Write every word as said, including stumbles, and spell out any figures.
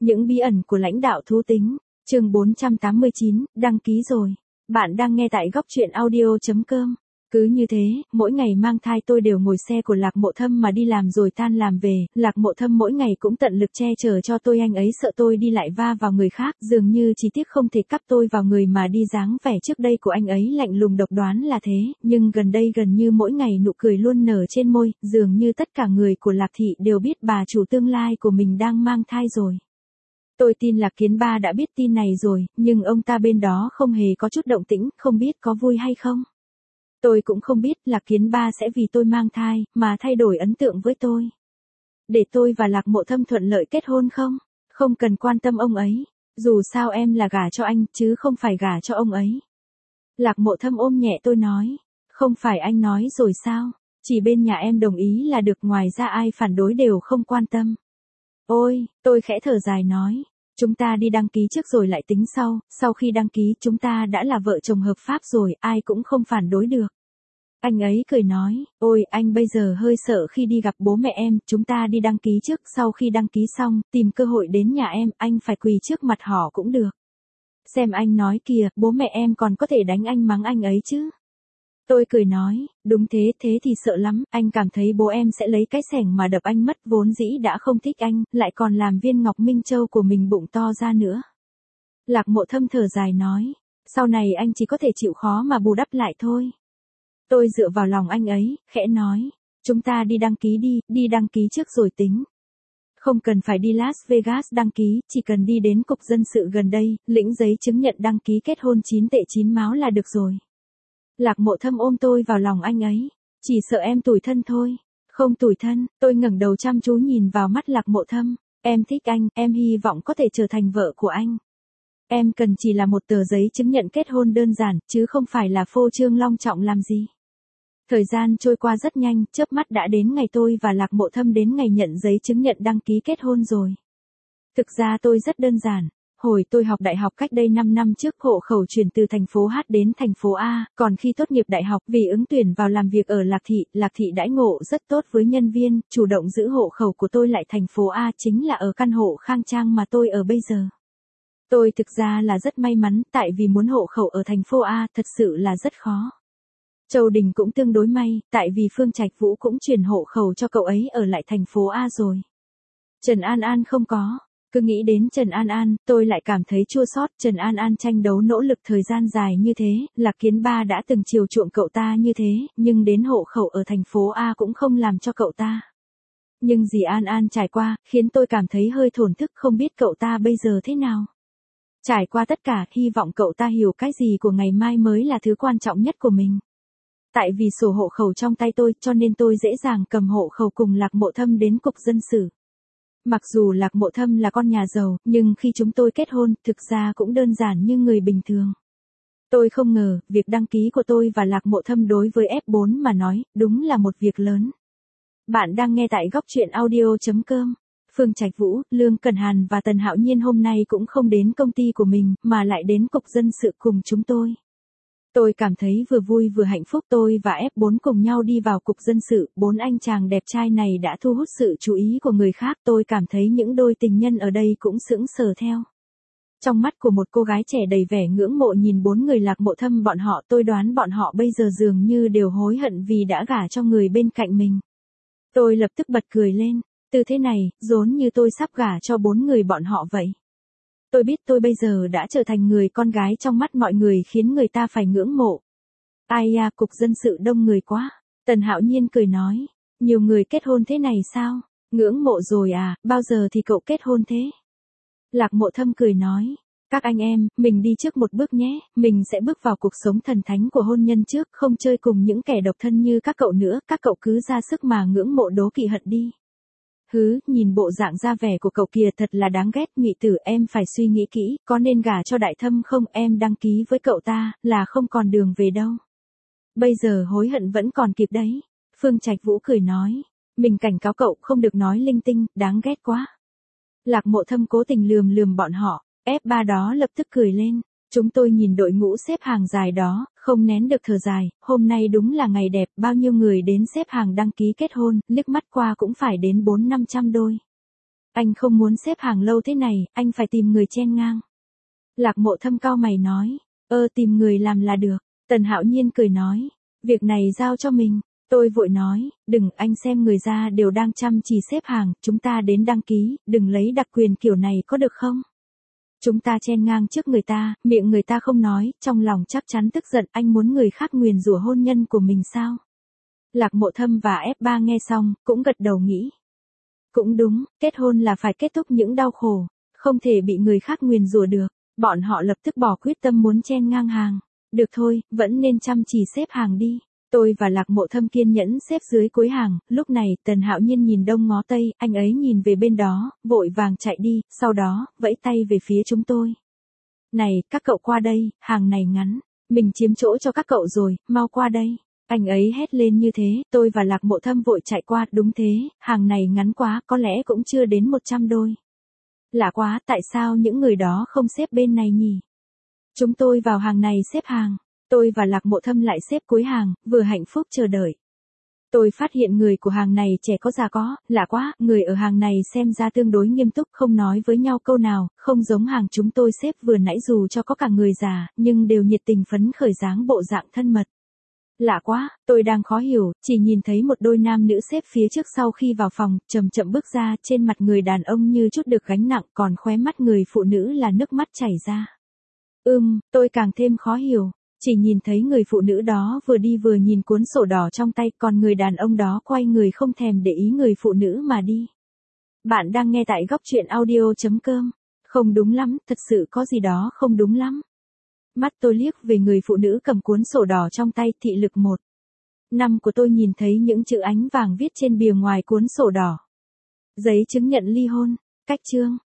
Những bí ẩn của lãnh đạo thú tính, chương bốn trăm tám mươi chín, đăng ký rồi. Bạn đang nghe tại góc truyện audio chấm com. Cứ như thế, mỗi ngày mang thai tôi đều ngồi xe của Lạc Mộ Thâm mà đi làm rồi tan làm về, Lạc Mộ Thâm mỗi ngày cũng tận lực che chở cho tôi, anh ấy sợ tôi đi lại va vào người khác, dường như chỉ tiếc không thể cắp tôi vào người mà đi, dáng vẻ trước đây của anh ấy lạnh lùng độc đoán là thế, nhưng gần đây gần như mỗi ngày nụ cười luôn nở trên môi, dường như tất cả người của Lạc Thị đều biết bà chủ tương lai của mình đang mang thai rồi. Tôi tin Lạc Kiến Ba đã biết tin này rồi, nhưng ông ta bên đó không hề có chút động tĩnh, không biết có vui hay không. Tôi cũng không biết Lạc Kiến Ba sẽ vì tôi mang thai, mà thay đổi ấn tượng với tôi. Để tôi và Lạc Mộ Thâm thuận lợi kết hôn không? Không cần quan tâm ông ấy. Dù sao em là gả cho anh, chứ không phải gả cho ông ấy. Lạc Mộ Thâm ôm nhẹ tôi nói. Không phải anh nói rồi sao? Chỉ bên nhà em đồng ý là được, ngoài ra ai phản đối đều không quan tâm. Ôi, tôi khẽ thở dài nói. Chúng ta đi đăng ký trước rồi lại tính sau, sau khi đăng ký chúng ta đã là vợ chồng hợp pháp rồi, ai cũng không phản đối được. Anh ấy cười nói, ôi anh bây giờ hơi sợ khi đi gặp bố mẹ em, chúng ta đi đăng ký trước, sau khi đăng ký xong, tìm cơ hội đến nhà em, anh phải quỳ trước mặt họ cũng được. Xem anh nói kìa, bố mẹ em còn có thể đánh anh mắng anh ấy chứ. Tôi cười nói, đúng thế, thế thì sợ lắm, anh cảm thấy bố em sẽ lấy cái xẻng mà đập anh mất, vốn dĩ đã không thích anh, lại còn làm viên ngọc minh châu của mình bụng to ra nữa. Lạc Mộ Thâm thở dài nói, sau này anh chỉ có thể chịu khó mà bù đắp lại thôi. Tôi dựa vào lòng anh ấy, khẽ nói, chúng ta đi đăng ký đi, đi đăng ký trước rồi tính. Không cần phải đi Las Vegas đăng ký, chỉ cần đi đến cục dân sự gần đây, lĩnh giấy chứng nhận đăng ký kết hôn chín tệ chín máu là được rồi. Lạc Mộ Thâm ôm tôi vào lòng anh ấy, chỉ sợ em tủi thân thôi. Không tủi thân, tôi ngẩng đầu chăm chú nhìn vào mắt Lạc Mộ Thâm, em thích anh, em hy vọng có thể trở thành vợ của anh. Em cần chỉ là một tờ giấy chứng nhận kết hôn đơn giản, chứ không phải là phô trương long trọng làm gì. Thời gian trôi qua rất nhanh, chớp mắt đã đến ngày tôi và Lạc Mộ Thâm đến ngày nhận giấy chứng nhận đăng ký kết hôn rồi. Thực ra tôi rất đơn giản. Hồi tôi học đại học cách đây năm năm trước, hộ khẩu chuyển từ thành phố H đến thành phố A, còn khi tốt nghiệp đại học vì ứng tuyển vào làm việc ở Lạc Thị, Lạc Thị đãi ngộ rất tốt với nhân viên, chủ động giữ hộ khẩu của tôi lại thành phố A, chính là ở căn hộ khang trang mà tôi ở bây giờ. Tôi thực ra là rất may mắn, tại vì muốn hộ khẩu ở thành phố A thật sự là rất khó. Châu Đình cũng tương đối may, tại vì Phương Trạch Vũ cũng chuyển hộ khẩu cho cậu ấy ở lại thành phố A rồi. Trần An An không có. Cứ nghĩ đến Trần An An, tôi lại cảm thấy chua xót. Trần An An tranh đấu nỗ lực thời gian dài như thế, Lạc Kiến Ba đã từng chiều chuộng cậu ta như thế, nhưng đến hộ khẩu ở thành phố A cũng không làm cho cậu ta. Nhưng dì An An trải qua, khiến tôi cảm thấy hơi thổn thức, không biết cậu ta bây giờ thế nào. Trải qua tất cả, hy vọng cậu ta hiểu cái gì của ngày mai mới là thứ quan trọng nhất của mình. Tại vì sổ hộ khẩu trong tay tôi, cho nên tôi dễ dàng cầm hộ khẩu cùng Lạc Mộ Thâm đến cục dân sự. Mặc dù Lạc Mộ Thâm là con nhà giàu, nhưng khi chúng tôi kết hôn, thực ra cũng đơn giản như người bình thường. Tôi không ngờ, việc đăng ký của tôi và Lạc Mộ Thâm đối với ép bốn mà nói, đúng là một việc lớn. Bạn đang nghe tại góc truyện audio chấm com. Phương Trạch Vũ, Lương Cẩn Hàn và Tần Hạo Nhiên hôm nay cũng không đến công ty của mình, mà lại đến cục dân sự cùng chúng tôi. Tôi cảm thấy vừa vui vừa hạnh phúc, tôi và ép bốn cùng nhau đi vào cục dân sự, bốn anh chàng đẹp trai này đã thu hút sự chú ý của người khác, tôi cảm thấy những đôi tình nhân ở đây cũng sững sờ theo. Trong mắt của một cô gái trẻ đầy vẻ ngưỡng mộ nhìn bốn người Lạc Mộ Thâm bọn họ, tôi đoán bọn họ bây giờ dường như đều hối hận vì đã gả cho người bên cạnh mình. Tôi lập tức bật cười lên, từ thế này, giống như tôi sắp gả cho bốn người bọn họ vậy. Tôi biết tôi bây giờ đã trở thành người con gái trong mắt mọi người, khiến người ta phải ngưỡng mộ. Ai à, cục dân sự đông người quá. Tần Hạo Nhiên cười nói, nhiều người kết hôn thế này sao? Ngưỡng mộ rồi à, bao giờ thì cậu kết hôn thế? Lạc Mộ Thâm cười nói, các anh em, mình đi trước một bước nhé, mình sẽ bước vào cuộc sống thần thánh của hôn nhân trước, không chơi cùng những kẻ độc thân như các cậu nữa, các cậu cứ ra sức mà ngưỡng mộ đố kỵ hận đi. Hứ, nhìn bộ dạng ra vẻ của cậu kìa thật là đáng ghét, Nghị Tử, em phải suy nghĩ kỹ, có nên gả cho Đại Thâm không, em đăng ký với cậu ta, là không còn đường về đâu. Bây giờ hối hận vẫn còn kịp đấy. Phương Trạch Vũ cười nói, mình cảnh cáo cậu không được nói linh tinh, đáng ghét quá. Lạc Mộ Thâm cố tình lườm lườm bọn họ, ép ba đó lập tức cười lên. Chúng tôi nhìn đội ngũ xếp hàng dài đó, không nén được thở dài, hôm nay đúng là ngày đẹp, bao nhiêu người đến xếp hàng đăng ký kết hôn, liếc mắt qua cũng phải đến bốn năm trăm đôi. Anh không muốn xếp hàng lâu thế này, anh phải tìm người chen ngang. Lạc Mộ Thâm cau mày nói, ơ tìm người làm là được. Tần Hạo Nhiên cười nói, việc này giao cho mình. Tôi vội nói, đừng, anh xem người ra đều đang chăm chỉ xếp hàng, chúng ta đến đăng ký, đừng lấy đặc quyền kiểu này có được không? Chúng ta chen ngang trước người ta, miệng người ta không nói, trong lòng chắc chắn tức giận, anh muốn người khác nguyền rủa hôn nhân của mình sao? Lạc Mộ Thâm và ép ba nghe xong, cũng gật đầu nghĩ. Cũng đúng, kết hôn là phải kết thúc những đau khổ, không thể bị người khác nguyền rủa được. Bọn họ lập tức bỏ quyết tâm muốn chen ngang hàng. Được thôi, vẫn nên chăm chỉ xếp hàng đi. Tôi và Lạc Mộ Thâm kiên nhẫn xếp dưới cuối hàng, lúc này Tần Hạo Nhiên nhìn đông ngó tây, anh ấy nhìn về bên đó, vội vàng chạy đi, sau đó, vẫy tay về phía chúng tôi. Này, các cậu qua đây, hàng này ngắn, mình chiếm chỗ cho các cậu rồi, mau qua đây. Anh ấy hét lên như thế, tôi và Lạc Mộ Thâm vội chạy qua, đúng thế, hàng này ngắn quá, có lẽ cũng chưa đến một trăm đôi. Lạ quá, tại sao những người đó không xếp bên này nhỉ? Chúng tôi vào hàng này xếp hàng. Tôi và Lạc Mộ Thâm lại xếp cuối hàng, vừa hạnh phúc chờ đợi. Tôi phát hiện người của hàng này trẻ có già có, lạ quá, người ở hàng này xem ra tương đối nghiêm túc, không nói với nhau câu nào, không giống hàng chúng tôi xếp vừa nãy dù cho có cả người già, nhưng đều nhiệt tình phấn khởi dáng bộ dạng thân mật. Lạ quá, tôi đang khó hiểu, chỉ nhìn thấy một đôi nam nữ xếp phía trước sau khi vào phòng, chậm chậm bước ra, trên mặt người đàn ông như chút được gánh nặng, còn khóe mắt người phụ nữ là nước mắt chảy ra. Ừm, tôi càng thêm khó hiểu. Chỉ nhìn thấy người phụ nữ đó vừa đi vừa nhìn cuốn sổ đỏ trong tay, còn người đàn ông đó quay người không thèm để ý người phụ nữ mà đi. Bạn đang nghe tại góc truyện audio chấm com. Không đúng lắm, thật sự có gì đó không đúng lắm. Mắt tôi liếc về người phụ nữ cầm cuốn sổ đỏ trong tay, thị lực một. Năm của tôi nhìn thấy những chữ ánh vàng viết trên bìa ngoài cuốn sổ đỏ. Giấy chứng nhận ly hôn, cách chương.